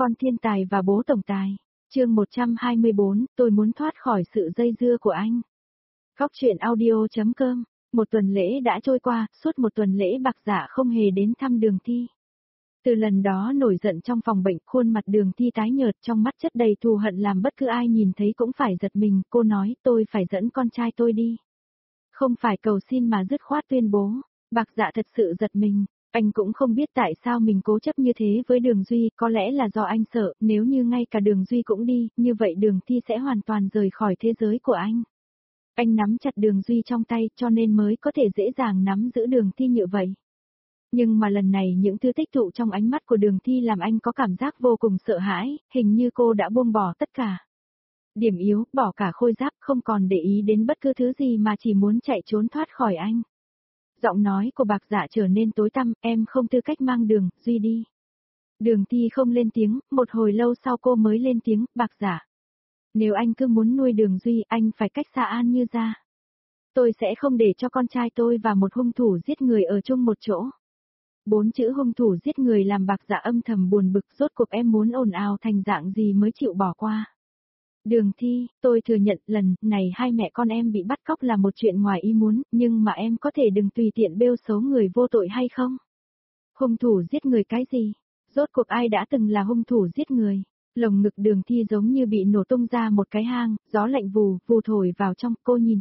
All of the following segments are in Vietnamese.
Con thiên tài và bố tổng tài. Chương 124, tôi muốn thoát khỏi sự dây dưa của anh. Góc truyện audio.com. Một tuần lễ đã trôi qua, suốt một tuần lễ Bạc Dạ không hề đến thăm Đường Thi. Từ lần đó nổi giận trong phòng bệnh, khuôn mặt Đường Thi tái nhợt, trong mắt chất đầy thù hận làm bất cứ ai nhìn thấy cũng phải giật mình. Cô nói, tôi phải dẫn con trai tôi đi. Không phải cầu xin mà dứt khoát tuyên bố. Bạc Dạ thật sự giật mình. Anh cũng không biết tại sao mình cố chấp như thế với Đường Duy, có lẽ là do anh sợ, nếu như ngay cả Đường Duy cũng đi, như vậy Đường Thi sẽ hoàn toàn rời khỏi thế giới của anh. Anh nắm chặt Đường Duy trong tay cho nên mới có thể dễ dàng nắm giữ Đường Thi như vậy. Nhưng mà lần này những thứ tích tụ trong ánh mắt của Đường Thi làm anh có cảm giác vô cùng sợ hãi, hình như cô đã buông bỏ tất cả. Điểm yếu, bỏ cả khôi giáp, không còn để ý đến bất cứ thứ gì mà chỉ muốn chạy trốn thoát khỏi anh. Giọng nói của Bạc Dạ trở nên tối tăm, em không tư cách mang Đường Duy đi. Đường Thi không lên tiếng, một hồi lâu sau cô mới lên tiếng, Bạc Dạ. Nếu anh cứ muốn nuôi Đường Duy, anh phải cách xa An Như ra. Tôi sẽ không để cho con trai tôi và một hung thủ giết người ở chung một chỗ. 4 chữ hung thủ giết người làm Bạc Dạ âm thầm buồn bực, rốt cuộc em muốn ồn ào thành dạng gì mới chịu bỏ qua. Đường Thi, tôi thừa nhận lần này hai mẹ con em bị bắt cóc là một chuyện ngoài ý muốn, nhưng mà em có thể đừng tùy tiện bêu xấu người vô tội hay không? Hung thủ giết người cái gì? Rốt cuộc ai đã từng là hung thủ giết người? Lồng ngực Đường Thi giống như bị nổ tung ra một cái hang, gió lạnh vù thổi vào trong, cô nhìn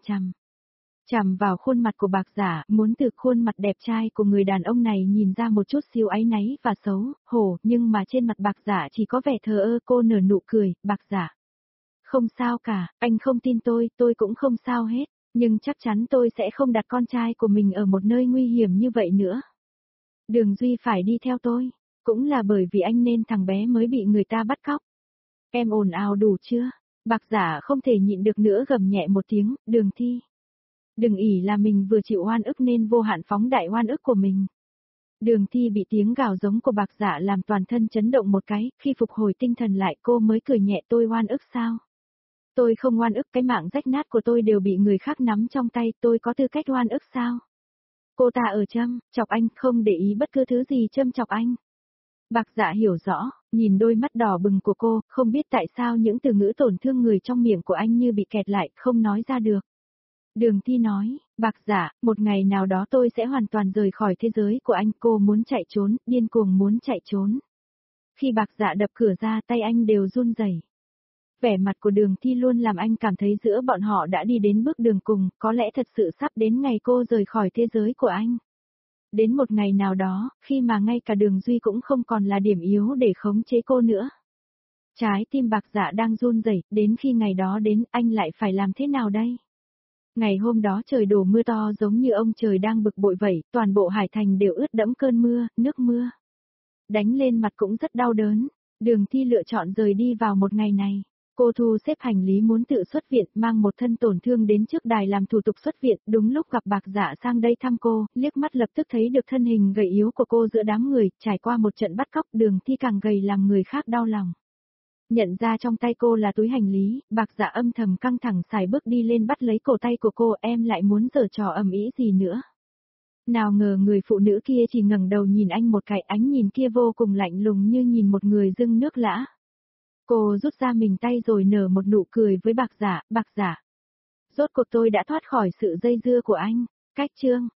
chằm vào khuôn mặt của Bạc Dạ, muốn từ khuôn mặt đẹp trai của người đàn ông này nhìn ra một chút xíu áy náy và xấu hổ, nhưng mà trên mặt Bạc Dạ chỉ có vẻ thờ ơ. Cô nở nụ cười, Bạc Dạ. Không sao cả, anh không tin tôi cũng không sao hết, nhưng chắc chắn tôi sẽ không đặt con trai của mình ở một nơi nguy hiểm như vậy nữa. Đường Duy phải đi theo tôi, cũng là bởi vì anh nên thằng bé mới bị người ta bắt cóc. Em ồn ào đủ chưa? Bạc Dạ không thể nhịn được nữa gầm nhẹ một tiếng, Đường Thi. Đừng ỷ là mình vừa chịu oan ức nên vô hạn phóng đại oan ức của mình. Đường Thi bị tiếng gào giống của Bạc Dạ làm toàn thân chấn động một cái, khi phục hồi tinh thần lại cô mới cười nhẹ, tôi oan ức sao? Tôi không oan ức, cái mạng rách nát của tôi đều bị người khác nắm trong tay, tôi có tư cách oan ức sao? Cô ta ở chọc anh, không để ý bất cứ thứ gì chọc anh. Bạc Dạ hiểu rõ, nhìn đôi mắt đỏ bừng của cô, không biết tại sao những từ ngữ tổn thương người trong miệng của anh như bị kẹt lại, không nói ra được. Đường Thi nói, Bạc Dạ, một ngày nào đó tôi sẽ hoàn toàn rời khỏi thế giới của anh. Cô muốn chạy trốn, điên cuồng muốn chạy trốn. Khi Bạc Dạ đập cửa ra, tay anh đều run rẩy. Vẻ mặt của Đường Thi luôn làm anh cảm thấy giữa bọn họ đã đi đến bước đường cùng, có lẽ thật sự sắp đến ngày cô rời khỏi thế giới của anh. Đến một ngày nào đó, khi mà ngay cả Đường Duy cũng không còn là điểm yếu để khống chế cô nữa. Trái tim Bạc Dạ đang run rẩy, đến khi ngày đó đến, anh lại phải làm thế nào đây? Ngày hôm đó trời đổ mưa to giống như ông trời đang bực bội vậy, toàn bộ Hải Thành đều ướt đẫm cơn mưa, nước mưa. Đánh lên mặt cũng rất đau đớn. Đường Thi lựa chọn rời đi vào một ngày này. Cô thu xếp hành lý muốn tự xuất viện, mang một thân tổn thương đến trước đài làm thủ tục xuất viện, đúng lúc gặp Bạc Dạ sang đây thăm cô, liếc mắt lập tức thấy được thân hình gầy yếu của cô giữa đám người, trải qua một trận bắt cóc, Đường Thi càng gầy làm người khác đau lòng. Nhận ra trong tay cô là túi hành lý, Bạc Dạ âm thầm căng thẳng xài bước đi lên bắt lấy cổ tay của cô, em lại muốn giở trò ầm ĩ gì nữa. Nào ngờ người phụ nữ kia chỉ ngẩng đầu nhìn anh một cái, ánh nhìn kia vô cùng lạnh lùng như nhìn một người dưng nước lã. Cô rút ra mình tay rồi nở một nụ cười với Bạc Dạ, Bạc Dạ. Rốt cuộc tôi đã thoát khỏi sự dây dưa của anh. Cách chương.